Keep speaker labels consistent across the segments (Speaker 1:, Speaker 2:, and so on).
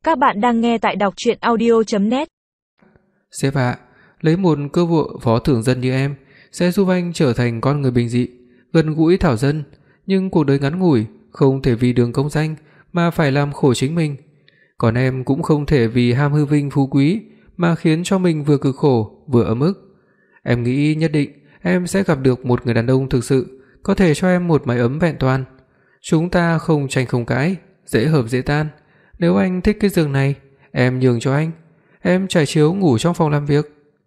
Speaker 1: Các bạn đang nghe tại đọc truyện audio.net.
Speaker 2: Sếp ạ, lấy một cơ vụ phó thường dân như em sẽ giúp anh trở thành con người bình dị, gần gũi thảo dân, nhưng cuộc đời ngắn ngủi, không thể vì đường công danh mà phải làm khổ chính mình. Còn em cũng không thể vì ham hư vinh phú quý mà khiến cho mình vừa cực khổ vừa ấm ức. Em nghĩ nhất định em sẽ gặp được một người đàn ông thực sự có thể cho em một mái ấm vẹn toàn. Chúng ta không tranh không cãi, dễ hợp dễ tan. Nếu anh thích cái giường này, em nhường cho anh. Em trải chiếu ngủ trong phòng làm việc.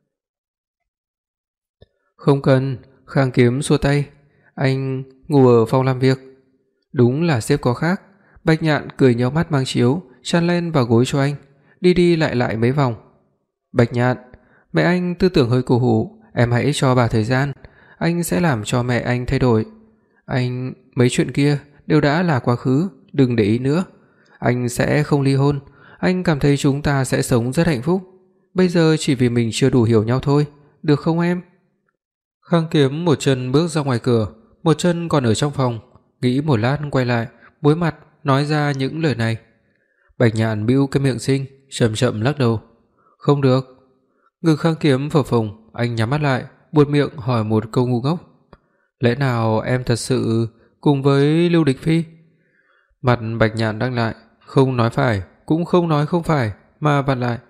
Speaker 2: Không cần, Khang Kiếm xua tay. Anh ngủ ở phòng làm việc. Đúng là sếp có khác. Bạch Nhạn cười nhéo mắt mang chiếu, chăn lên vào gối cho anh, đi đi lại lại mấy vòng. Bạch Nhạn, mẹ anh tư tưởng hơi cổ hủ, em hãy cho bà thời gian, anh sẽ làm cho mẹ anh thay đổi. Anh, mấy chuyện kia đều đã là quá khứ, đừng để ý nữa. Anh sẽ không ly hôn, anh cảm thấy chúng ta sẽ sống rất hạnh phúc. Bây giờ chỉ vì mình chưa đủ hiểu nhau thôi, được không em? Khang Kiếm một chân bước ra ngoài cửa, một chân còn ở trong phòng, nghĩ một lát quay lại, bối mặt nói ra những lời này. Bạch Nhạn bĩu cái miệng xinh, chậm chậm lắc đầu. Không được. Ngực Khang Kiếm phập phồng, anh nhắm mắt lại, buột miệng hỏi một câu ngu ngốc. Lẽ nào em thật sự cùng với Lưu Địch Phi? Mặt Bạch Nhạn đanh lại, không nói phải, cũng không nói không phải, mà vặn lại.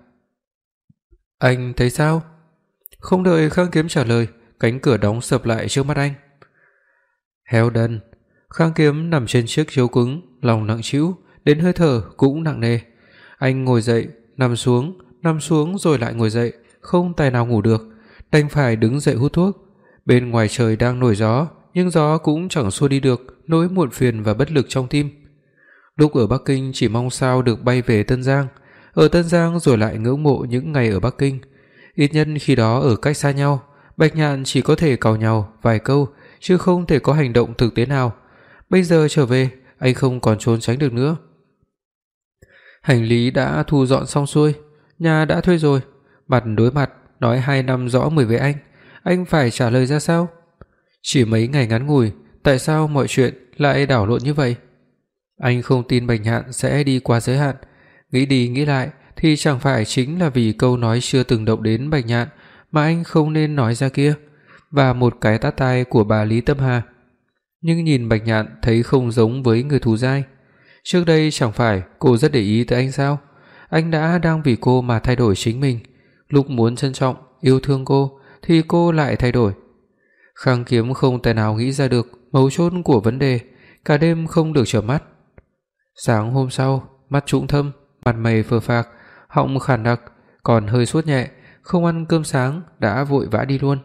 Speaker 2: Anh thấy sao? Không đợi Khang Kiếm trả lời, cánh cửa đóng sập lại trước mắt anh. Heo đần. Khang Kiếm nằm trên chiếc chiếu cứng, lòng nặng trĩu, đến hơi thở cũng nặng nề. Anh ngồi dậy, nằm xuống rồi lại ngồi dậy, không tài nào ngủ được, đành phải đứng dậy hút thuốc. Bên ngoài trời đang nổi gió, nhưng gió cũng chẳng xua đi được nỗi muộn phiền và bất lực trong tim. Lúc ở Bắc Kinh chỉ mong sao được bay về Tân Giang, ở Tân Giang rồi lại ngưỡng mộ những ngày ở Bắc Kinh. Ít nhất khi đó ở cách xa nhau, Bạch Nhạn chỉ có thể càu nhàu vài câu chứ không thể có hành động thực tế nào. Bây giờ trở về, anh không còn trốn tránh được nữa. Hành lý đã thu dọn xong xuôi, nhà đã thuê rồi, mặt đối mặt nói 2 năm rõ mười với anh phải trả lời ra sao? Chỉ mấy ngày ngắn ngủi, tại sao mọi chuyện lại đảo lộn như vậy? Anh không tin Bạch Nhạn sẽ đi quá giới hạn, nghĩ đi nghĩ lại thì chẳng phải chính là vì câu nói chưa từng động đến Bạch Nhạn mà anh không nên nói ra kia, và một cái tát tai của bà Lý Tâm Hà. Nhưng nhìn Bạch Nhạn thấy không giống với người thù dai. Trước đây chẳng phải cô rất để ý tới anh sao? Anh đã đang vì cô mà thay đổi chính mình, lúc muốn trân trọng, yêu thương cô thì cô lại thay đổi. Khang Kiếm không thể nào nghĩ ra được mấu chốt của vấn đề, cả đêm không được chợp mắt. Sáng hôm sau, mắt trũng thâm, mặt mày phờ phạc, họng khàn đặc, còn hơi sốt nhẹ, không ăn cơm sáng đã vội vã đi luôn.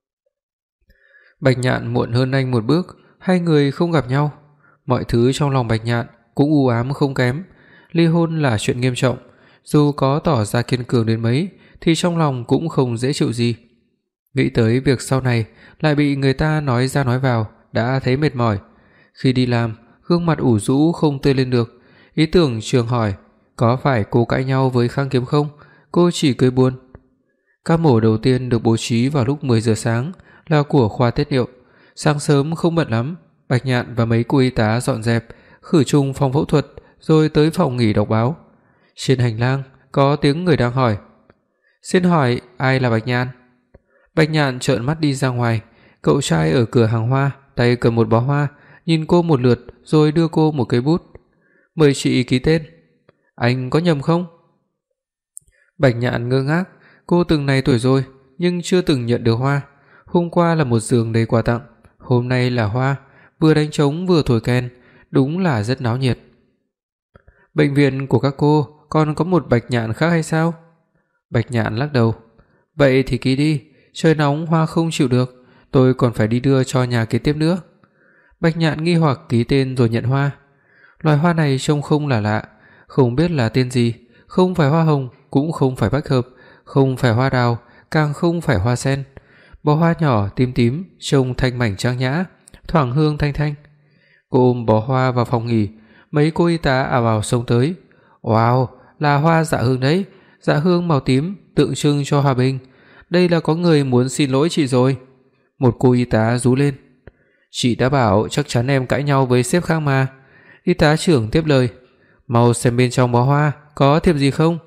Speaker 2: Bạch Nhạn muộn hơn anh một bước, hai người không gặp nhau. Mọi thứ trong lòng Bạch Nhạn cũng u ám không kém. Ly hôn là chuyện nghiêm trọng, dù có tỏ ra kiên cường đến mấy thì trong lòng cũng không dễ chịu gì. Nghĩ tới việc sau này lại bị người ta nói ra nói vào đã thấy mệt mỏi. Khi đi làm, gương mặt ủ rũ không tươi lên được. Ý tưởng Trường hỏi có phải cô cãi nhau với Khang Kiếm không, cô chỉ cười buồn. Ca mổ đầu tiên được bố trí vào lúc 10 giờ sáng, là của khoa tiết niệu. Sáng sớm không bận lắm, Bạch Nhạn và mấy cô y tá dọn dẹp, khử trùng phòng phẫu thuật rồi tới phòng nghỉ đọc báo. Trên hành lang có tiếng người đang hỏi: "Xin hỏi ai là Bạch Nhạn?" Bạch Nhạn trợn mắt đi ra ngoài, cậu trai ở cửa hàng hoa, tay cầm một bó hoa, nhìn cô một lượt rồi đưa cô một cây bút. "Mời chị ký tên." "Anh có nhầm không?" Bạch Nhạn ngơ ngác, cô từng này tuổi rồi nhưng chưa từng nhận được hoa. Hôm qua là một giường đầy quà tặng, hôm nay là hoa, vừa đánh trống vừa thổi kèn, đúng là rất náo nhiệt. "Bệnh viện của các cô còn có một Bạch Nhạn khác hay sao?" Bạch Nhạn lắc đầu. "Vậy thì ký đi, trời nóng hoa không chịu được, tôi còn phải đi đưa cho nhà kế tiếp nữa." Bạch Nhạn nghi hoặc ký tên rồi nhận hoa. Loài hoa này trông không là lạ, không biết là tên gì, không phải hoa hồng, cũng không phải bách hợp, không phải hoa đào, càng không phải hoa sen. Bó hoa nhỏ tím tím, trông thanh mảnh trang nhã, thoảng hương thanh thanh. Cô ôm bó hoa vào phòng nghỉ, mấy cô y tá ào ào xông tới. "Wow, là hoa dạ hương đấy, dạ hương màu tím tượng trưng cho hòa bình. Đây là có người muốn xin lỗi chị rồi." Một cô y tá rú lên. "Chị đã bảo chắc chắn em cãi nhau với sếp Khang mà." Y tá trưởng tiếp lời. mau xem bên trong bó hoa có thiệp gì không."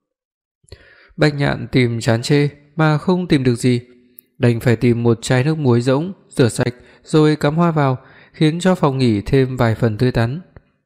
Speaker 2: Bạch Nhạn tìm chán chê mà không tìm được gì, đành phải tìm một chai nước muối rỗng, rửa sạch rồi cắm hoa vào, khiến cho phòng nghỉ thêm vài phần tươi tắn.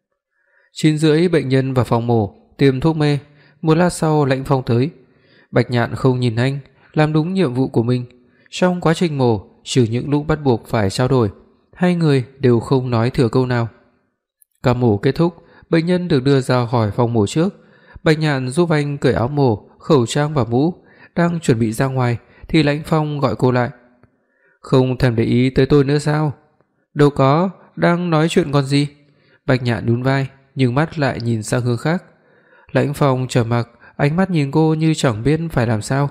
Speaker 2: 9:30 bệnh nhân vào phòng mổ tiêm thuốc mê, một lát sau Lãnh Phong tới. Bạch Nhạn không nhìn anh, làm đúng nhiệm vụ của mình. Trong quá trình mổ, trừ những lúc bắt buộc phải trao đổi, hai người đều không nói thừa câu nào. Ca mổ kết thúc, bệnh nhân được đưa ra khỏi phòng mổ trước. Bạch Nhạn giúp anh cởi áo mổ, khẩu trang và mũ, đang chuẩn bị ra ngoài thì Lãnh Phong gọi cô lại. "Không thèm để ý tới tôi nữa sao?" "Đâu có, đang nói chuyện còn gì." Bạch Nhạn nhún vai, nhưng mắt lại nhìn sang hướng khác. Lãnh Phong trầm mặc, ánh mắt nhìn cô như chẳng biết phải làm sao.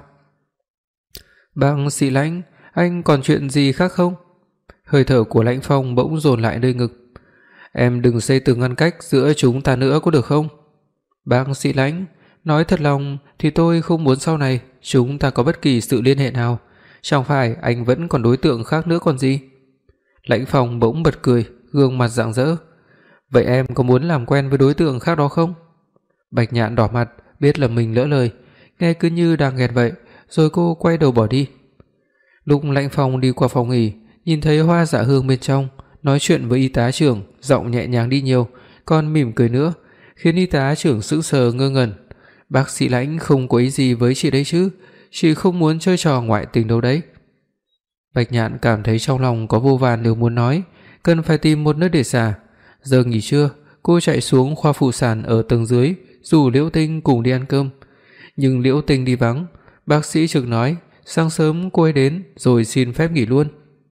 Speaker 2: "Bác sĩ Lãnh, anh còn chuyện gì khác không?" Hơi thở của Lãnh Phong bỗng dồn lại nơi ngực. "Em đừng xây tường ngăn cách giữa chúng ta nữa có được không?" "Bác sĩ Lãnh, nói thật lòng thì tôi không muốn sau này chúng ta có bất kỳ sự liên hệ nào, chẳng phải anh vẫn còn đối tượng khác nữa còn gì?" Lãnh Phong bỗng bật cười, gương mặt rạng rỡ. "Vậy em có muốn làm quen với đối tượng khác đó không?" Bạch Nhạn đỏ mặt, biết là mình lỡ lời, nghe cứ như đang ghen vậy, rồi cô quay đầu bỏ đi. Lúc Lãnh Phong đi qua phòng nghỉ, nhìn thấy Hoa Dạ Hương bên trong, nói chuyện với y tá trưởng, giọng nhẹ nhàng đi nhiều, còn mỉm cười nữa, khiến y tá trưởng sững sờ ngơ ngẩn. "Bác sĩ Lãnh không có ý gì với chị đấy chứ, chị không muốn chơi trò ngoại tình đâu đấy." Bạch Nhạn cảm thấy trong lòng có vô vàn điều muốn nói, cần phải tìm một nơi để xả. Giờ nghỉ trưa, cô chạy xuống khoa phụ sản ở tầng dưới, rủ Liễu Tinh cùng đi ăn cơm. Nhưng Liễu Tinh đi vắng, bác sĩ trực nói sáng sớm cô ấy đến rồi xin phép nghỉ luôn.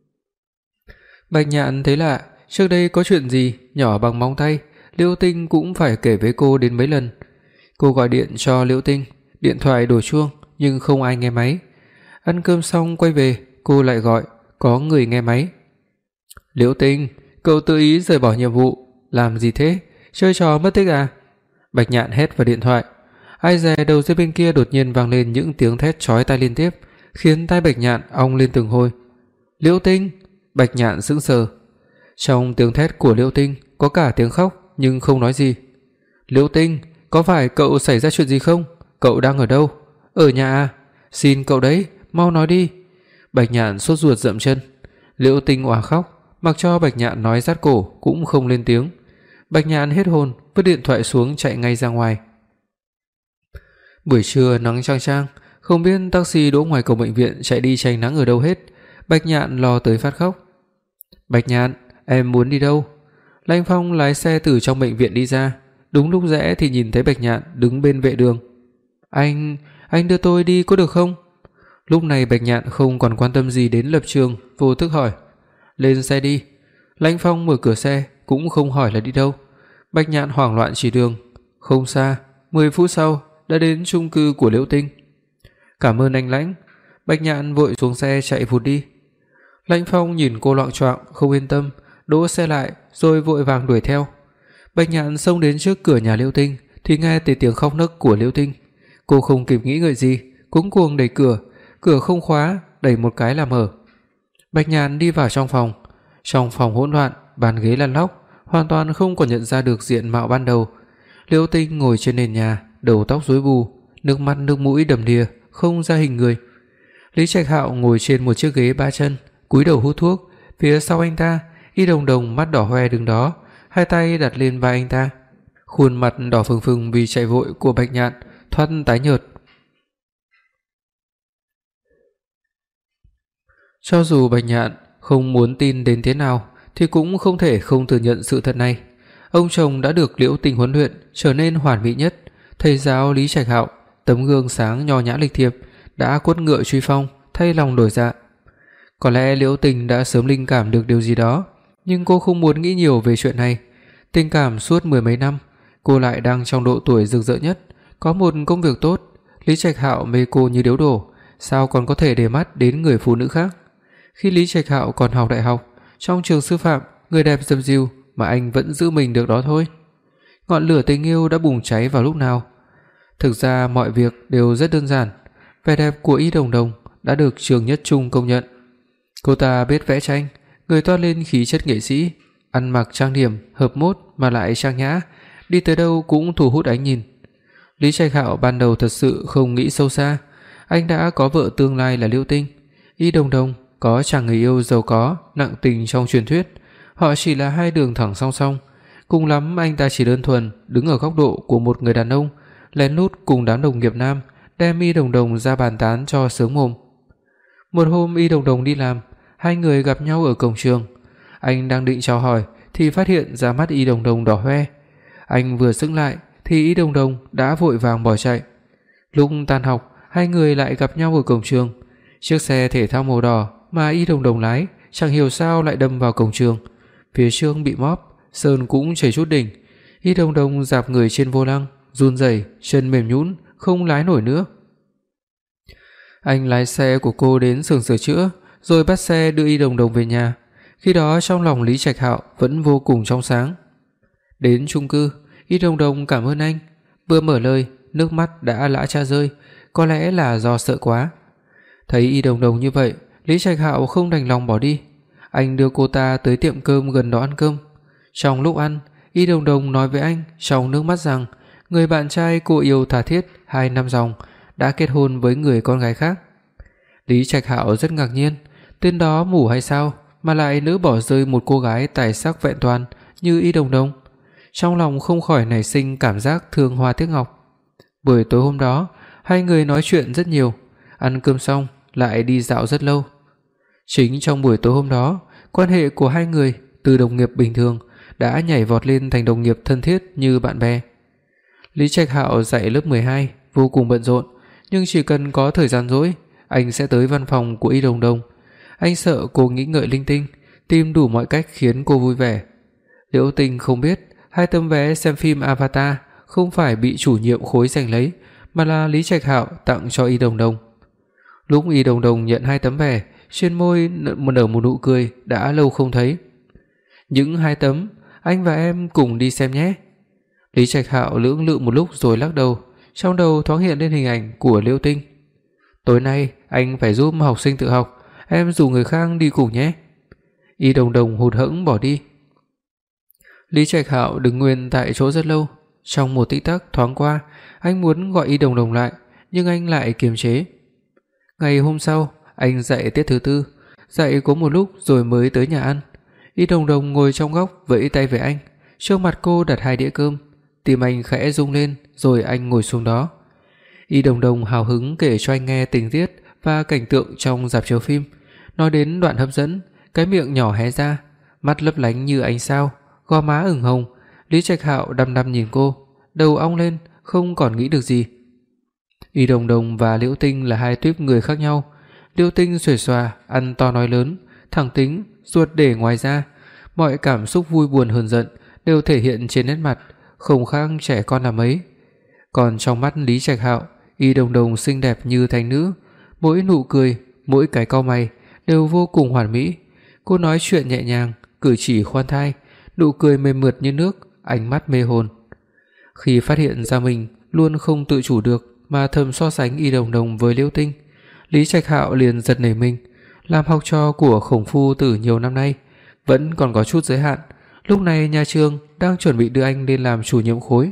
Speaker 2: Bạch Nhạn thấy lạ, trước đây có chuyện gì nhỏ bằng móng tay, Liễu Tinh cũng phải kể với cô đến mấy lần. Cô gọi điện cho Liễu Tinh, điện thoại đổ chuông nhưng không ai nghe máy. Ăn cơm xong quay về, cô lại gọi, có người nghe máy. "Liễu Tinh, cậu tự ý rời bỏ nhiệm vụ, làm gì thế? Chơi trò mất tích à?" Bạch Nhạn hét vào điện thoại. Ai dè đầu dây bên kia đột nhiên vang lên những tiếng thét chói tai liên tiếp, khiến tai Bạch Nhạn ong lên từng hồi. "Liễu Tinh!" Bạch Nhạn sững sờ. Trong tiếng thét của Liễu Tinh có cả tiếng khóc nhưng không nói gì. "Liễu Tinh, có phải cậu xảy ra chuyện gì không? Cậu đang ở đâu? Ở nhà à? Xin cậu đấy, mau nói đi." Bạch Nhạn sốt ruột dậm chân. Liễu Tinh òa khóc, mặc cho Bạch Nhạn nói rát cổ cũng không lên tiếng. Bạch Nhạn hết hồn, vứt điện thoại xuống chạy ngay ra ngoài. Buổi trưa nắng chang chang, không biết taxi đỗ ngoài cổng bệnh viện chạy đi tránh nắng ở đâu hết. Bạch Nhạn lo tới phát khóc. "Bạch Nhạn, em muốn đi đâu?" Lãnh Phong lái xe từ trong bệnh viện đi ra, đúng lúc rẽ thì nhìn thấy Bạch Nhạn đứng bên vệ đường. Anh đưa tôi đi có được không?" Lúc này Bạch Nhạn không còn quan tâm gì đến lập trường, vô thức hỏi. "Lên xe đi." Lãnh Phong mở cửa xe, cũng không hỏi là đi đâu. Bạch Nhạn hoảng loạn chỉ đường. Không xa, 10 phút sau đã đến chung cư của Liễu Tinh. "Cảm ơn anh Lãnh." Bạch Nhạn vội xuống xe chạy vụt đi. Lãnh Phong nhìn cô loạng choạng không yên tâm, đỗ xe lại rồi vội vàng đuổi theo. Bạch Nhạn xông đến trước cửa nhà Liễu Tinh thì nghe thấy tiếng khóc nấc của Liễu Tinh. Cô không kịp nghĩ ngợi gì, cuống cuồng đẩy cửa, cửa không khóa, đẩy một cái là mở. Bạch Nhạn đi vào trong phòng. Trong phòng hỗn loạn, bàn ghế lăn lóc, hoàn toàn không còn nhận ra được diện mạo ban đầu. Liễu Tinh ngồi trên nền nhà, đầu tóc rối bù, nước mắt nước mũi đầm đìa, không ra hình người. Lý Trạch Hạo ngồi trên một chiếc ghế ba chân, cúi đầu hút thuốc, phía sau anh ta, Y Đồng Đồng mắt đỏ hoe đứng đó, hai tay đặt lên vai anh ta. Khuôn mặt đỏ phừng phừng vì chạy vội của Bạch Nhạn thoát tái nhợt. Cho dù Bạch Nhạn không muốn tin đến thế nào thì cũng không thể không thừa nhận sự thật này. Ông chồng đã được Liễu Tinh huấn luyện trở nên hoàn mỹ nhất, thầy giáo Lý Trạch Hạo, tấm gương sáng nho nhã lịch thiệp, đã quất ngựa truy phong, thay lòng đổi dạ. Có lẽ Liễu Tinh đã sớm linh cảm được điều gì đó, nhưng cô không muốn nghĩ nhiều về chuyện này. Tình cảm suốt mười mấy năm, cô lại đang trong độ tuổi rực rỡ nhất, có một công việc tốt, Lý Trạch Hạo mê cô như điếu đổ, sao còn có thể để mắt đến người phụ nữ khác. Khi Lý Trạch Hạo còn học đại học, trong trường sư phạm, người đẹp dầm dìu mà anh vẫn giữ mình được đó thôi. Ngọn lửa tình yêu đã bùng cháy vào lúc nào? Thực ra mọi việc đều rất đơn giản. Vẻ đẹp của Y Đồng Đồng đã được Trường Nhất Trung công nhận. Cô ta biết vẽ tranh, người toát lên khí chất nghệ sĩ, ăn mặc trang điểm, hợp mốt mà lại trang nhã, đi tới đâu cũng thu hút ánh nhìn. Lý Trạch Hạo ban đầu thật sự không nghĩ sâu xa, anh đã có vợ tương lai là Liễu Tinh, Y Đồng Đồng có chàng người yêu giàu có, nặng tình trong truyền thuyết, họ chỉ là hai đường thẳng song song, cùng lắm anh ta chỉ đơn thuần đứng ở góc độ của một người đàn ông, lén lút cùng đám đồng nghiệp nam đem Y Đồng Đồng ra bàn tán cho sướng mồm. Một hôm Y Đồng Đồng đi làm, hai người gặp nhau ở cổng trường. Anh đang định chào hỏi thì phát hiện ra mắt Y Đồng Đồng đỏ hoe. Anh vừa sững lại thì Y Đồng Đồng đã vội vàng bỏ chạy. Lúc tan học, hai người lại gặp nhau ở cổng trường. Chiếc xe thể thao màu đỏ mà Y Đồng Đồng lái chẳng hiểu sao lại đâm vào cổng trường. Phía trước bị móp, sơn cũng chảy chút đỉnh. Y Đồng Đồng dạp người trên vô lăng, run rẩy, chân mềm nhũn, không lái nổi nữa. Anh lái xe của cô đến xưởng sửa chữa, rồi bắt xe đưa Y Đồng Đồng về nhà. Khi đó trong lòng Lý Trạch Hạo vẫn vô cùng trong sáng. Đến chung cư, Y Đồng Đồng cảm ơn anh, vừa mở lời, nước mắt đã lã chã rơi, có lẽ là do sợ quá. Thấy Y Đồng Đồng như vậy, Lý Trạch Hạo không đành lòng bỏ đi. Anh đưa cô ta tới tiệm cơm gần đó ăn cơm. Trong lúc ăn, Y Đồng Đồng nói với anh trong nước mắt rằng người bạn trai cô yêu tha thiết 2 năm dòng đã kết hôn với người con gái khác. Lý Trạch Hạo rất ngạc nhiên, tên đó mù hay sao mà lại nỡ bỏ rơi một cô gái tài sắc vẹn toàn như Y Đồng Đồng. Trong lòng không khỏi nảy sinh cảm giác thương hoa tiếc ngọc. Buổi tối hôm đó, hai người nói chuyện rất nhiều, ăn cơm xong lại đi dạo rất lâu. Chính trong buổi tối hôm đó, quan hệ của hai người từ đồng nghiệp bình thường đã nhảy vọt lên thành đồng nghiệp thân thiết như bạn bè. Lý Trạch Hạo dạy lớp 12 vô cùng bận rộn, nhưng chỉ cần có thời gian rỗi, anh sẽ tới văn phòng của Y Đồng Đồng. Anh sợ cô nghĩ ngợi linh tinh, tìm đủ mọi cách khiến cô vui vẻ. Liễu Tinh không biết 2 tấm vé xem phim Avatar không phải bị chủ nhiệm khối giành lấy, mà là Lý Trạch Hạo tặng cho Y Đồng Đồng. Lúc Y Đồng Đồng nhận 2 tấm vé, trên môi nở một nụ cười đã lâu không thấy. "Những 2 tấm, anh và em cùng đi xem nhé." Lý Trạch Hạo lưỡng lự một lúc rồi lắc đầu, trong đầu thoáng hiện lên hình ảnh của Liễu Tinh. "Tối nay anh phải giúp học sinh tự học, em rủ người khác đi cùng nhé." Y Đồng Đồng hụt hẫng bỏ đi. Lý Trạch Hạo đứng nguyên tại chỗ rất lâu, trong một tích tắc thoáng qua, anh muốn gọi Y Đồng Đồng lại, nhưng anh lại kiềm chế. Ngày hôm sau, anh dạy tiết thứ 4, dạy có một lúc rồi mới tới nhà ăn. Y Đồng Đồng ngồi trong góc vẫy tay với anh, trước mặt cô đặt 2 đĩa cơm, tim anh khẽ rung lên rồi anh ngồi xuống đó. Y Đồng Đồng hào hứng kể cho anh nghe tình tiết và cảnh tượng trong rạp chiếu phim, nói đến đoạn hấp dẫn, cái miệng nhỏ hé ra, mắt lấp lánh như ánh sao, gò má ửng hồng. Lý Trạch Hạo đăm đăm nhìn cô, đầu ong lên, không còn nghĩ được gì. Y Đồng Đồng và Liễu Tinh là 2 tuýp người khác nhau. Liễu Tinh xuề xòa, ăn to nói lớn, thẳng tính, ruột để ngoài ra, mọi cảm xúc vui buồn hờn giận đều thể hiện trên nét mặt, không khác trẻ con là mấy. Còn trong mắt Lý Trạch Hạo, Y Đồng Đồng xinh đẹp như thánh nữ, mỗi nụ cười, mỗi cái cau mày đều vô cùng hoàn mỹ. Cô nói chuyện nhẹ nhàng, cử chỉ khoan thai, nụ cười mềm mượt như nước, ánh mắt mê hồn. Khi phát hiện ra mình luôn không tự chủ được mà thầm so sánh Y Đồng Đồng với Liễu Tinh, Lý Trạch Hạo liền giật nảy mình. Làm học trò của Khổng Phu Tử nhiều năm nay, vẫn còn có chút giới hạn. Lúc này nhà trường đang chuẩn bị đưa anh lên làm chủ nhiệm khối.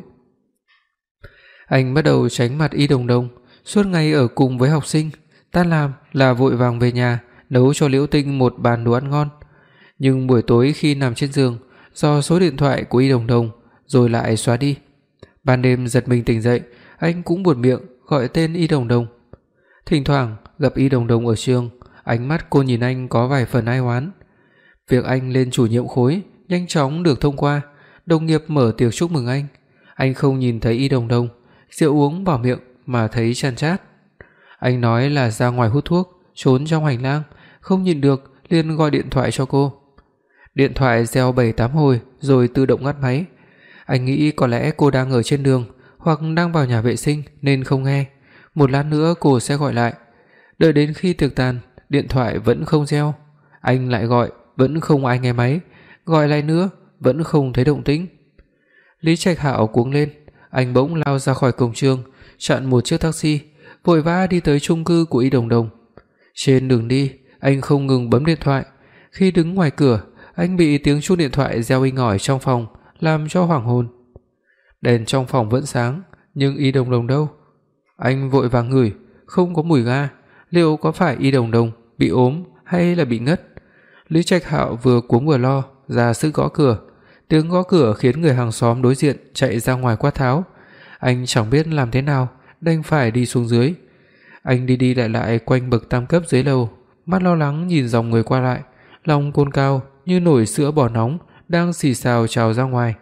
Speaker 2: Anh bắt đầu tránh mặt Y Đồng Đồng, suốt ngày ở cùng với học sinh, tan làm là vội vàng về nhà nấu cho Liễu Tinh một bàn đồ ăn ngon. Nhưng buổi tối khi nằm trên giường, do số điện thoại của Y Đồng Đồng rồi lại xóa đi. Ban đêm giật mình tỉnh dậy, anh cũng buột miệng gọi tên Y Đồng Đồng. Thỉnh thoảng gặp Y Đồng Đồng ở trường, ánh mắt cô nhìn anh có vài phần ai oán. Việc anh lên chủ nhiệm khối nhanh chóng được thông qua, đồng nghiệp mở tiệc chúc mừng anh. Anh không nhìn thấy Y Đồng Đồng, rượu uống vào miệng mà thấy chan chát. Anh nói là ra ngoài hút thuốc, trốn trong hành lang, không nhịn được liền gọi điện thoại cho cô. Điện thoại reo 7-8 hồi rồi tự động ngắt máy. Anh nghĩ có lẽ cô đang ở trên đường hoặc đang vào nhà vệ sinh nên không nghe. Một lát nữa cô sẽ gọi lại. Đợi đến khi tiệc tàn, điện thoại vẫn không reo. Anh lại gọi, vẫn không ai nghe máy. Gọi lại nữa, vẫn không thấy động tĩnh. Lý Trạch Hạo cuống lên, anh bỗng lao ra khỏi cổng trường, chặn một chiếc taxi, vội vã đi tới chung cư của Y Đồng Đồng. Trên đường đi, anh không ngừng bấm điện thoại. Khi đứng ngoài cửa, anh bị tiếng chuông điện thoại reo inh ỏi trong phòng làm cho hoảng hồn. Đèn trong phòng vẫn sáng, nhưng Y Đồng Đồng đâu? Anh vội vàng ngửi, không có mùi ga, liệu có phải Y Đồng Đồng bị ốm hay là bị ngất? Lý Trạch Hạo vừa cuống vừa lo, ra sức gõ cửa. Tiếng gõ cửa khiến người hàng xóm đối diện chạy ra ngoài quát tháo. Anh chẳng biết làm thế nào, đành phải đi xuống dưới. Anh đi đi lại lại quanh bậc tam cấp dưới lầu, mắt lo lắng nhìn dòng người qua lại, lòng cồn cào như nồi sữa bò nóng đang xì xào trào ra ngoài.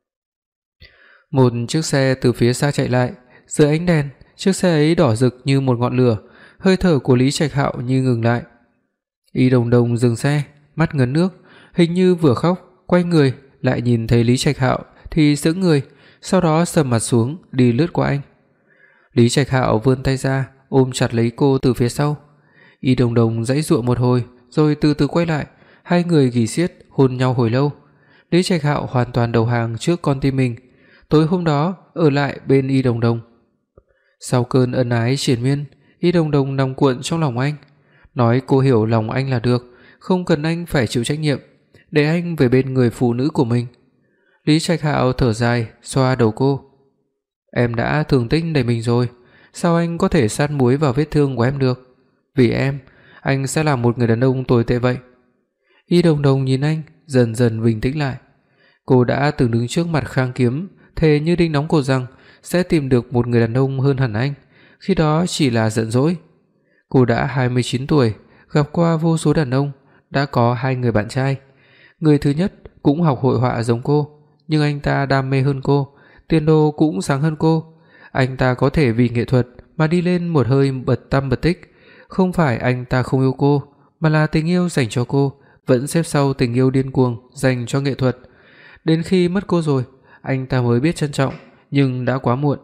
Speaker 2: Một chiếc xe từ phía xa chạy lại, dưới ánh đèn, chiếc xe ấy đỏ rực như một ngọn lửa, hơi thở của Lý Trạch Hạo như ngừng lại. Y Đồng Đồng dừng xe, mắt ngấn nước, hình như vừa khóc, quay người lại nhìn thấy Lý Trạch Hạo thì sững người, sau đó sầm mặt xuống đi lướt qua anh. Lý Trạch Hạo vươn tay ra, ôm chặt lấy cô từ phía sau. Y Đồng Đồng giãy giụa một hồi, rồi từ từ quay lại, hai người ghì siết hôn nhau hồi lâu. Lý Trạch Hạo hoàn toàn đầu hàng trước con tim mình, tối hôm đó ở lại bên Y Đồng Đồng. Sau cơn ân ái triền miên, Y Đồng Đồng nằm cuộn trong lòng anh, nói cô hiểu lòng anh là được, không cần anh phải chịu trách nhiệm, để anh về bên người phụ nữ của mình. Lý Trạch Hạo thở dài, xoa đầu cô. Em đã thương tích đầy mình rồi, sao anh có thể sát muối vào vết thương của em được? Vì em, anh sẽ làm một người đàn ông tồi tệ vậy. Y Đồng Đồng nhìn anh, dần dần bình tĩnh lại. Cô đã từng đứng trước mặt Khang Kiếm, thề như đinh đóng cột rằng sẽ tìm được một người đàn ông hơn hẳn anh, khi đó chỉ là giận dỗi. Cô đã 29 tuổi, gặp qua vô số đàn ông, đã có 2 người bạn trai. Người thứ nhất cũng học hội họa giống cô, nhưng anh ta đam mê hơn cô, tiền đồ cũng sáng hơn cô. Anh ta có thể vì nghệ thuật mà đi lên một hơi bật tăm bật tích. Không phải anh ta không yêu cô, mà là tình yêu dành cho cô vẫn xếp sau tình yêu điên cuồng dành cho nghệ thuật. Đến khi mất cô rồi, anh ta mới biết trân trọng, nhưng đã quá muộn.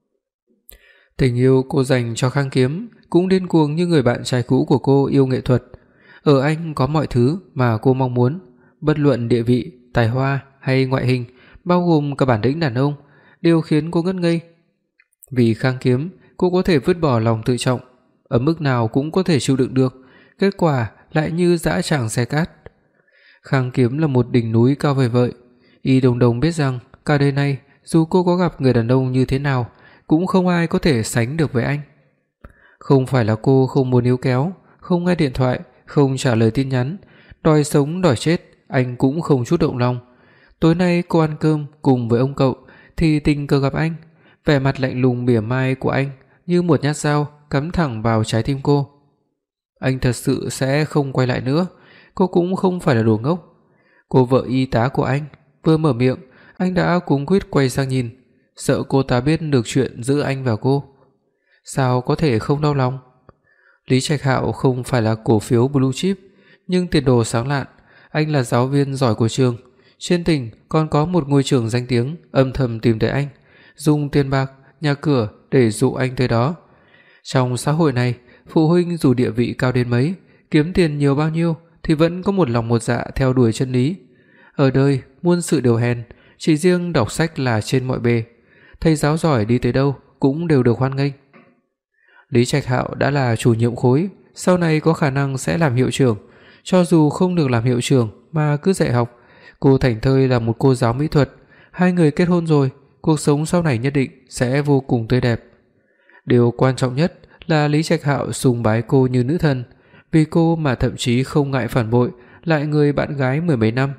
Speaker 2: Tình yêu cô dành cho Khang Kiếm cũng điên cuồng như người bạn trai cũ của cô yêu nghệ thuật. Ở anh có mọi thứ mà cô mong muốn, bất luận địa vị, tài hoa hay ngoại hình, bao gồm cả bản lĩnh đàn ông, đều khiến cô ngất ngây. Vì Khang Kiếm, cô có thể vứt bỏ lòng tự trọng, ở mức nào cũng có thể chịu đựng được, kết quả lại như dã tràng xe cát. Khang Kiếm là một đỉnh núi cao vời vợi. Y Đồng Đồng biết rằng cả đời này, dù cô có gặp người đàn ông như thế nào, cũng không ai có thể sánh được với anh. Không phải là cô không muốn níu kéo, không nghe điện thoại, không trả lời tin nhắn, đòi sống đòi chết, anh cũng không chút động lòng. Tối nay cô ăn cơm cùng với ông cậu thì tình cờ gặp anh, vẻ mặt lạnh lùng mỉa mai của anh như một nhát dao cắm thẳng vào trái tim cô. Anh thật sự sẽ không quay lại nữa, cô cũng không phải là đồ ngốc. Cô vợ y tá của anh vừa mở miệng, anh đã cuống quýt quay sang nhìn, sợ cô ta biết được chuyện giữa anh và cô. Sao có thể không đau lòng? Lý Trạch Hạo không phải là cổ phiếu blue chip, nhưng tiền đồ sáng lạn. Anh là giáo viên giỏi của trường, trên tỉnh còn có một ngôi trường danh tiếng âm thầm tìm tới anh, dùng tiền bạc, nhà cửa để dụ anh tới đó. Trong xã hội này, phụ huynh dù địa vị cao đến mấy, kiếm tiền nhiều bao nhiêu thì vẫn có một lòng một dạ theo đuổi chân lý. Ở đời muôn sự đều hèn, chỉ riêng đọc sách là trên mọi bề. Thầy giáo giỏi đi tới đâu cũng đều được hoan nghênh. Lý Trạch Hạo đã là chủ nhiệm khối, sau này có khả năng sẽ làm hiệu trưởng. Cho dù không được làm hiệu trưởng mà cứ dạy học, cô thảnh thơi là một cô giáo mỹ thuật. Hai người kết hôn rồi, cuộc sống sau này nhất định sẽ vô cùng tươi đẹp. Điều quan trọng nhất là Lý Trạch Hạo sùng bái cô như nữ thần, vì cô mà thậm chí không ngại phản bội lại người bạn gái mười mấy năm.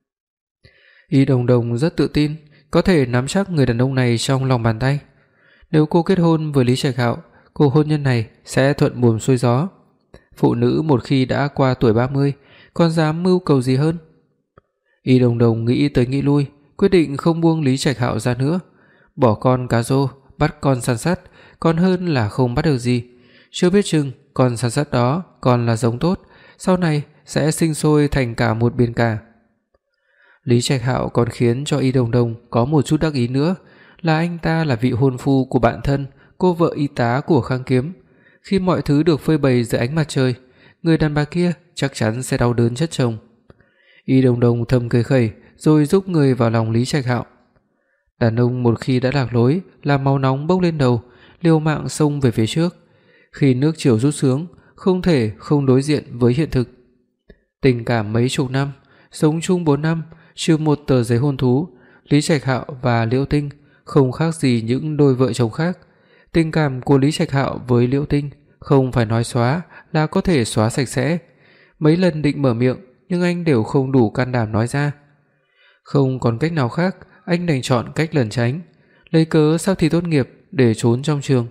Speaker 2: Y Đồng Đồng rất tự tin có thể nắm chắc người đàn ông này trong lòng bàn tay. Nếu cô kết hôn với Lý Trạch Hạo, cuộc hôn nhân này sẽ thuận buồm xuôi gió. Phụ nữ một khi đã qua tuổi 30 còn dám mưu cầu gì hơn. Y Đồng Đồng nghĩ tới nghĩ lui, quyết định không buông Lý Trạch Hạo ra nữa. Bỏ con cá rô, bắt con săn sắt còn hơn là không bắt được gì. Chưa biết chừng con săn sắt đó còn là giống tốt, sau này sẽ sinh sôi thành cả một biển cả. Lý Trạch Hạo còn khiến cho Y Đồng Đồng có một chút đắc ý nữa, là anh ta là vị hôn phu của bạn thân, cô vợ y tá của Khang Kiếm. Khi mọi thứ được phơi bày dưới ánh mặt trời, người đàn bà kia chắc chắn sẽ đau đớn chất chồng. Y Đồng Đồng thầm cười khẩy rồi giúp người vào lòng Lý Trạch Hạo. Đàn ông một khi đã lạc lối là máu nóng bốc lên đầu, liều mạng xông về phía trước. Khi nước chiều rút xuống, không thể không đối diện với hiện thực. Tình cảm mấy chục năm, sống chung 4 năm, trừ một tờ giấy hôn thú, Lý Trạch Hạo và Liễu Tinh không khác gì những đôi vợ chồng khác. Tình cảm của Lý Trạch Hạo với Liễu Tinh không phải nói xóa là có thể xóa sạch sẽ. Mấy lần định mở miệng nhưng anh đều không đủ can đảm nói ra. Không còn cách nào khác, anh đành chọn cách lẩn tránh, lấy cớ sắp thi tốt nghiệp để trốn trong trường.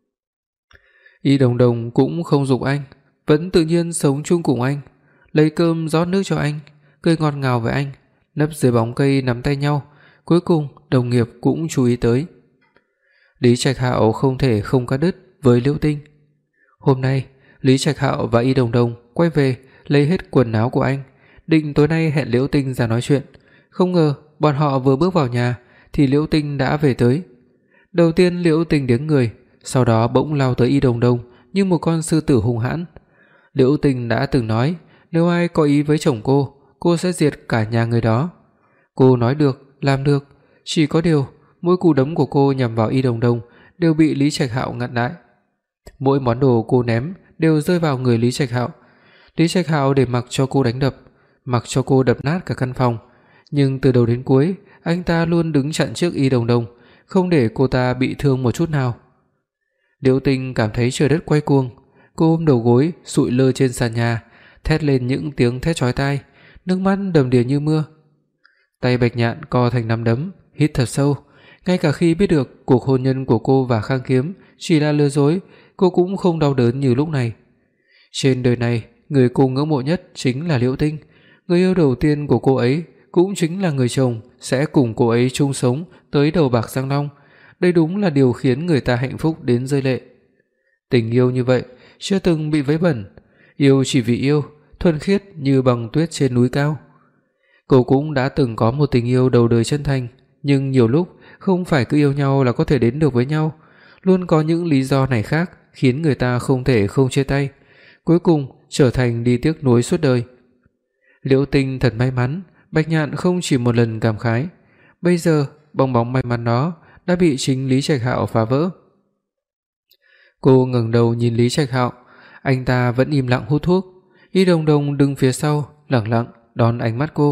Speaker 2: Y Đồng Đồng cũng không giục anh, vẫn tự nhiên sống chung cùng anh, lấy cơm rót nước cho anh, cười ngọt ngào với anh, nấp dưới bóng cây nắm tay nhau, cuối cùng đồng nghiệp cũng chú ý tới. Lý Trạch Hạo không thể không cắt đứt với Liễu Tinh. Hôm nay, Lý Trạch Hạo và Y Đồng Đồng quay về lấy hết quần áo của anh, định tối nay hẹn Liễu Tinh ra nói chuyện. Không ngờ, bọn họ vừa bước vào nhà thì Liễu Tinh đã về tới. Đầu tiên Liễu Tinh đứng người, sau đó bỗng lao tới Y Đồng Đồng như một con sư tử hung hãn. Liễu Tinh đã từng nói, nếu ai có ý với chồng cô sẽ diệt cả nhà người đó. Cô nói được, làm được, chỉ có điều mỗi cú đấm của cô nhằm vào Y Đồng Đồng đều bị Lý Trạch Hạo ngăn lại. Mỗi món đồ cô ném đều rơi vào người Lý Trạch Hạo. Lý Trạch Hạo để mặc cho cô đánh đập, mặc cho cô đập nát cả căn phòng, nhưng từ đầu đến cuối, anh ta luôn đứng chặn trước Y Đồng Đồng, không để cô ta bị thương một chút nào. Liễu Tinh cảm thấy trời đất quay cuồng, cô ôm đầu gối, sụi lơ trên sàn nhà, thét lên những tiếng thét chói tai, nước mắt đầm đìa như mưa. Tay Bạch Nhạn co thành nắm đấm, hít thật sâu, ngay cả khi biết được cuộc hôn nhân của cô và Khang Kiếm chỉ là lừa dối, cô cũng không đau đớn như lúc này. Trên đời này, người cô ngưỡng mộ nhất chính là Liễu Tinh, người yêu đầu tiên của cô ấy cũng chính là người chồng sẽ cùng cô ấy chung sống tới đầu bạc răng long. Đây đúng là điều khiến người ta hạnh phúc đến rơi lệ. Tình yêu như vậy chưa từng bị vấy bẩn, yêu chỉ vì yêu, thuần khiết như băng tuyết trên núi cao. Cô cũng đã từng có một tình yêu đầu đời chân thành, nhưng nhiều lúc không phải cứ yêu nhau là có thể đến được với nhau, luôn có những lý do này khác khiến người ta không thể không chia tay, cuối cùng trở thành đi tiếc nuối suốt đời. Liễu Tinh thật may mắn, Bạch Nhạn không chỉ một lần cảm khái, bây giờ bong bóng may mắn đó đã bị chính Lý Trạch Hạo phá vỡ. Cô ngẩng đầu nhìn Lý Trạch Hạo, anh ta vẫn im lặng hút thuốc. Y Đồng Đồng đứng phía sau, lặng lặng đón ánh mắt cô.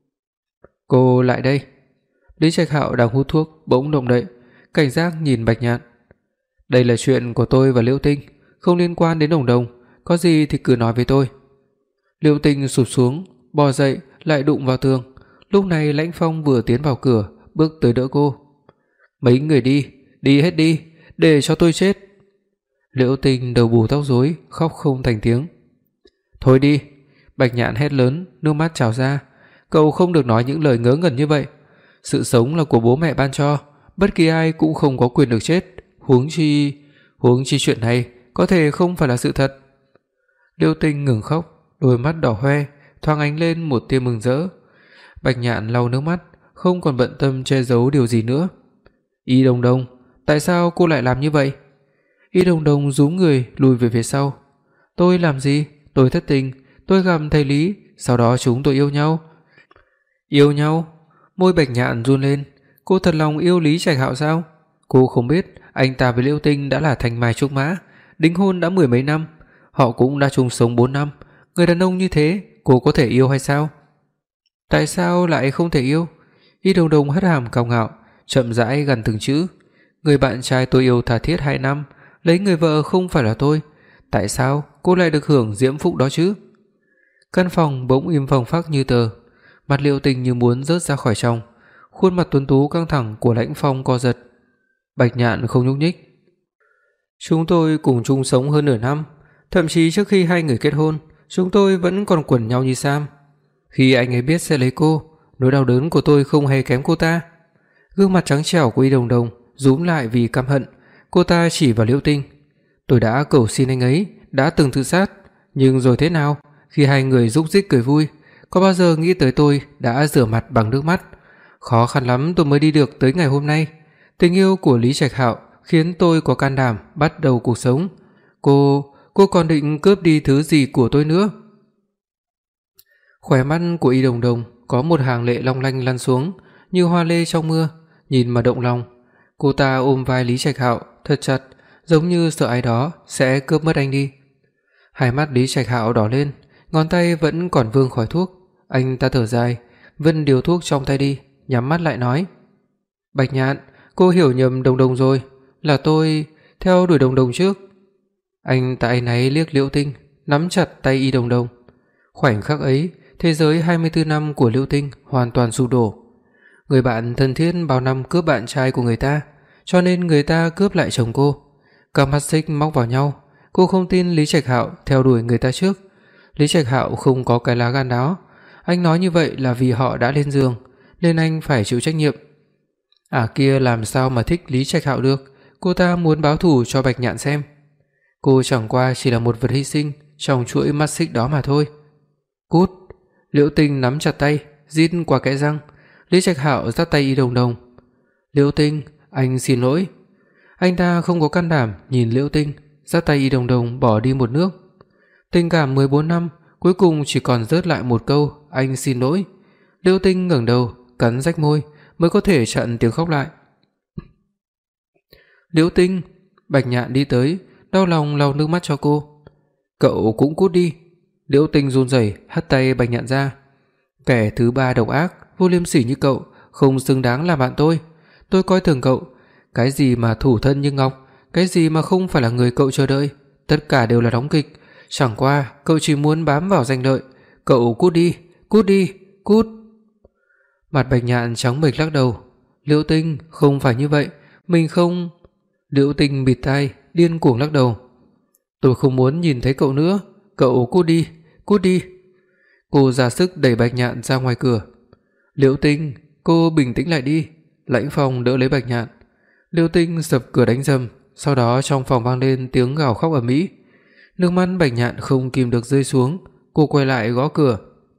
Speaker 2: "Cô lại đây." Lý Trạch Hạo đang hút thuốc bỗng động đậy, cảnh giác nhìn Bạch Nhạn. "Đây là chuyện của tôi và Liễu Tinh, không liên quan đến Đồng Đồng, có gì thì cứ nói với tôi." Liễu Tinh sụp xuống, bò dậy lại đụng vào tường. Lúc này Lãnh Phong vừa tiến vào cửa, bước tới đỡ cô. "Mấy người đi, đi hết đi, để cho tôi chết." Liễu Tinh đầu bù tóc rối, khóc không thành tiếng. "Thôi đi." Bạch Nhạn hét lớn, nước mắt trào ra. "Cậu không được nói những lời ngớ ngẩn như vậy. Sự sống là của bố mẹ ban cho, bất kỳ ai cũng không có quyền được chết, huống chi chuyện này có thể không phải là sự thật." Liễu Tinh ngừng khóc, đôi mắt đỏ hoe, thoáng ánh lên một tia mừng rỡ. Bạch Nhạn lau nước mắt, không còn bận tâm che giấu điều gì nữa. "Y Đồng Đồng, tại sao cô lại làm như vậy?" Y Đồng Đồng rúm người lùi về phía sau. "Tôi làm gì? Tôi thất tình, tôi gặp thầy Lý, sau đó chúng tôi yêu nhau." "Yêu nhau?" Môi Bạch Nhạn run lên, cô thật lòng yêu Lý Trạch Hạo sao? Cô không biết anh ta với Liễu Tinh đã là thành mai trúc mã, đính hôn đã mười mấy năm, họ cũng đã chung sống 4 năm, người đàn ông như thế cô có thể yêu hay sao? "Tại sao lại không thể yêu?" Y Đồng Đồng hất hàm cao ngạo, chậm rãi gằn từng chữ. "Người bạn trai tôi yêu tha thiết 2 năm, lấy người vợ không phải là tôi, tại sao cô lại được hưởng diễm phúc đó chứ?" Căn phòng bỗng im phăng phắc như tờ, mặt Liễu Tinh như muốn rớt ra khỏi trong, khuôn mặt tuấn tú căng thẳng của Lãnh Phong co giật. Bạch Nhạn không nhúc nhích. "Chúng tôi cùng chung sống hơn nửa năm, thậm chí trước khi hai người kết hôn, chúng tôi vẫn còn quẩn nhau như sam. Khi anh ấy biết sẽ lấy cô, nỗi đau đớn của tôi không hề kém cô ta." Gương mặt trắng trẻo của Y Đồng Đồng rúm lại vì căm hận, cô ta chỉ vào Liễu Tinh. "Tôi đã cầu xin anh ấy, đã từng tự sát, nhưng rồi thế nào? Khi hai người rúc rích cười vui, có bao giờ nghĩ tới tôi đã rửa mặt bằng nước mắt? Khó khăn lắm tôi mới đi được tới ngày hôm nay. Tình yêu của Lý Trạch Hạo khiến tôi có can đảm bắt đầu cuộc sống. Cô còn định cướp đi thứ gì của tôi nữa?" Khóe mắt của Y Đồng Đồng có một hàng lệ long lanh lăn xuống, như hoa lê trong mưa, nhìn mà động lòng. Cô ta ôm vai Lý Trạch Hạo thật chặt, giống như sợ ai đó sẽ cướp mất anh đi. Hai mắt Lý Trạch Hạo đỏ lên, ngón tay vẫn còn vương khói thuốc. Anh ta thở dài, vứt điếu thuốc trong tay đi, nhắm mắt lại nói: "Bạch Nhạn, Cô hiểu nhầm Đồng Đồng rồi, là tôi theo đuổi Đồng Đồng trước." Anh ta áy náy liếc Liễu Tinh, nắm chặt tay Y Đồng Đồng. Khoảnh khắc ấy, thế giới 24 năm của Liễu Tinh hoàn toàn sụp đổ. Người bạn thân thiết bao năm cướp bạn trai của người ta, cho nên người ta cướp lại chồng cô. Các mắt xích móc vào nhau, cô không tin Lý Trạch Hạo theo đuổi người ta trước. Lý Trạch Hạo không có cái lá gan đó, anh nói như vậy là vì họ đã lên giường, nên anh phải chịu trách nhiệm. Kia làm sao mà thích Lý Trạch Hạo được, cô ta muốn báo thù cho Bạch Nhạn xem. Cô chẳng qua chỉ là một vật hy sinh trong chuỗi mắt xích đó mà thôi. Cút. Liễu Tinh nắm chặt tay, rít qua kẽ răng. Lý Trạch Hạo giắt tay Y Đồng Đồng. "Liễu Tinh, anh xin lỗi." Anh ta không có can đảm nhìn Liễu Tinh, giắt tay Y Đồng Đồng bỏ đi một nước. Tình cảm 14 năm cuối cùng chỉ còn rớt lại một câu "anh xin lỗi." Liễu Tinh ngẩng đầu, cắn rách môi mới có thể chặn tiếng khóc lại. "Liễu Tinh." Bạch Nhạn đi tới, đau lòng lau nước mắt cho cô. "Cậu cũng cút đi." Liễu Tinh run rẩy hất tay Bạch Nhạn ra. "Kẻ thứ ba độc ác, vô liêm sỉ như cậu không xứng đáng làm bạn tôi. Tôi coi thường cậu, cái gì mà thủ thân như ngọc, cái gì mà không phải là người cậu chờ đợi, tất cả đều là đóng kịch, chẳng qua cậu chỉ muốn bám vào danh lợi. Cậu cút đi, cút đi, cút." Mặt Bạch Nhạn trắng bệch lắc đầu. "Liễu Tinh, không phải như vậy, mình không..." Liễu Tinh bịt tai, điên cuồng lắc đầu. "Tôi không muốn nhìn thấy cậu nữa, cậu cút đi, cút đi." Cô ra sức đẩy Bạch Nhạn ra ngoài cửa. "Liễu Tinh, cô bình tĩnh lại đi." Lãnh Phong đỡ lấy Bạch Nhạn. Liễu Tinh sập cửa đánh rầm, sau đó trong phòng vang lên tiếng gào khóc ầm ĩ. Nước mắt Bạch Nhạn không kìm được rơi xuống, cô quay lại gõ cửa.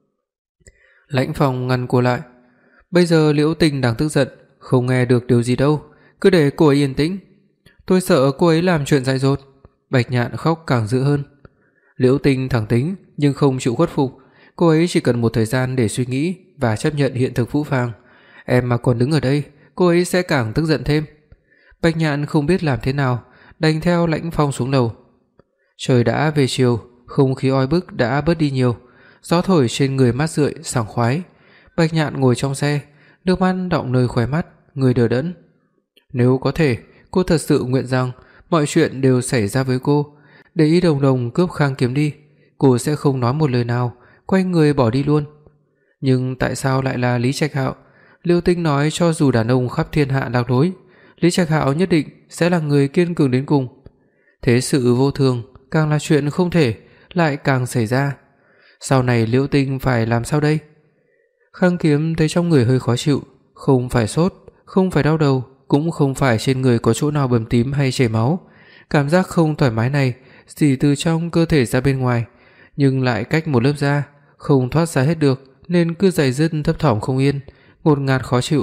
Speaker 2: Lãnh Phong ngăn cô lại. "Bây giờ Liễu Tinh đang tức giận, không nghe được điều gì đâu, cứ để cô ấy yên tĩnh. Tôi sợ cô ấy làm chuyện dại dột." Bạch Nhạn khóc càng dữ hơn. Liễu Tinh thẳng tính nhưng không chịu khuất phục, cô ấy chỉ cần một thời gian để suy nghĩ và chấp nhận hiện thực phũ phàng. Em mà còn đứng ở đây, cô ấy sẽ càng tức giận thêm. Bạch Nhạn không biết làm thế nào, đành theo Lãnh Phong xuống lầu. Trời đã về chiều, không khí oi bức đã bớt đi nhiều, gió thổi trên người mát rượi sảng khoái. Bạch Nhạn ngồi trong xe, nước mắt đọng nơi khóe mắt, người đờ đẫn. Nếu có thể, cô thật sự nguyện rằng mọi chuyện đều xảy ra với cô, để Y Đồng Đồng cướp Khang Kiếm đi, cô sẽ không nói một lời nào, quay người bỏ đi luôn. Nhưng tại sao lại là Lý Trạch Hạo? Liễu Tinh nói cho dù đàn ông khắp thiên hạ lạc lối, Lý Trạch Hạo nhất định sẽ là người kiên cường đến cùng. Thế sự vô thường càng là chuyện không thể, lại càng xảy ra. Sau này Liễu Tinh phải làm sao đây? Khang Kiếm thấy trong người hơi khó chịu, không phải sốt, không phải đau đầu, cũng không phải trên người có chỗ nào bầm tím hay chảy máu. Cảm giác không thoải mái này chỉ từ trong cơ thể ra bên ngoài, nhưng lại cách một lớp da, không thoát ra hết được nên cứ day dứt thấp thỏm không yên, ngột ngạt khó chịu.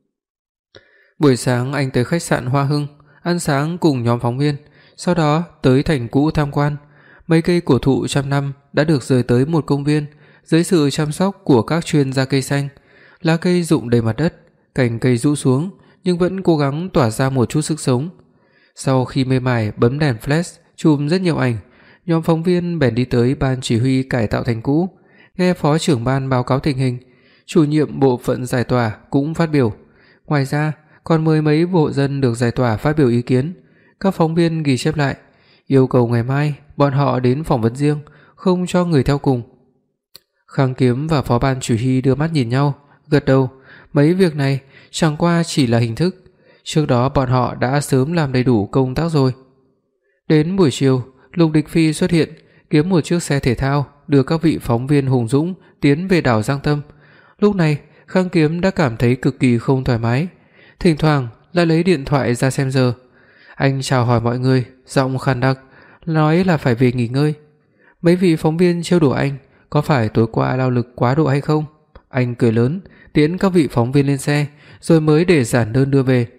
Speaker 2: Buổi sáng anh tới khách sạn Hoa Hưng, ăn sáng cùng nhóm phóng viên, sau đó tới thành cũ tham quan. Mấy cây cổ thụ trăm năm đã được rời tới một công viên dưới sự chăm sóc của các chuyên gia cây xanh. Lá cây rụng đầy mặt đất, cành cây rũ xuống nhưng vẫn cố gắng tỏa ra một chút sức sống. Sau khi mê mải bấm đèn flash chụp rất nhiều ảnh, nhóm phóng viên bèn đi tới ban chỉ huy cải tạo thành cũ, nghe phó trưởng ban báo cáo tình hình. Chủ nhiệm bộ phận giải tỏa cũng phát biểu. Ngoài ra, còn mời mấy hộ dân được giải tỏa phát biểu ý kiến. Các phóng viên ghi chép lại, yêu cầu ngày mai bọn họ đến phỏng vấn riêng, không cho người theo cùng. Khang Kiếm và phó ban chỉ huy đưa mắt nhìn nhau, gật đầu. Mấy việc này chẳng qua chỉ là hình thức, trước đó bọn họ đã sớm làm đầy đủ công tác rồi. Đến buổi chiều, Lục Địch Phi xuất hiện, kiếm một chiếc xe thể thao đưa các vị phóng viên hùng dũng tiến về đảo Giang Tâm. Lúc này, Khang Kiếm đã cảm thấy cực kỳ không thoải mái, thỉnh thoảng lại lấy điện thoại ra xem giờ. Anh chào hỏi mọi người, giọng khàn đặc, nói là phải về nghỉ ngơi. Mấy vị phóng viên trêu đùa anh, có phải tối qua lao lực quá độ hay không? Anh cười lớn, tiễn các vị phóng viên lên xe, rồi mới để giản đơn đưa về.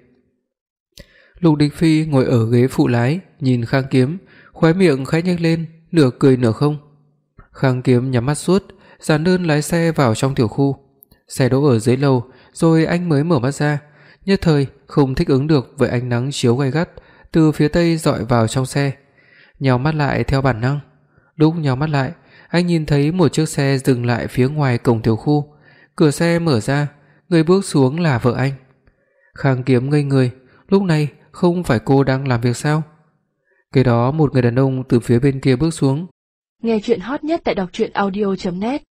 Speaker 2: Lục Địch Phi ngồi ở ghế phụ lái, nhìn Khang Kiếm, khóe miệng khẽ nhếch lên, nửa cười nửa không. Khang Kiếm nhắm mắt suốt, giản đơn lái xe vào trong tiểu khu. Xe đỗ ở dưới lầu, rồi anh mới mở mắt ra, nhất thời không thích ứng được với ánh nắng chiếu gay gắt từ phía tây rọi vào trong xe. Nhào mắt lại theo bản năng. Lúc nhào mắt lại, anh nhìn thấy một chiếc xe dừng lại phía ngoài cổng tiểu khu. Cửa xe mở ra, người bước xuống là vợ anh. Khang Kiếm ngây người, lúc này không phải cô đang làm việc sao? Kế đó một người đàn ông từ phía bên kia bước xuống.
Speaker 3: Nghe truyện hot nhất tại đọc truyện audio.net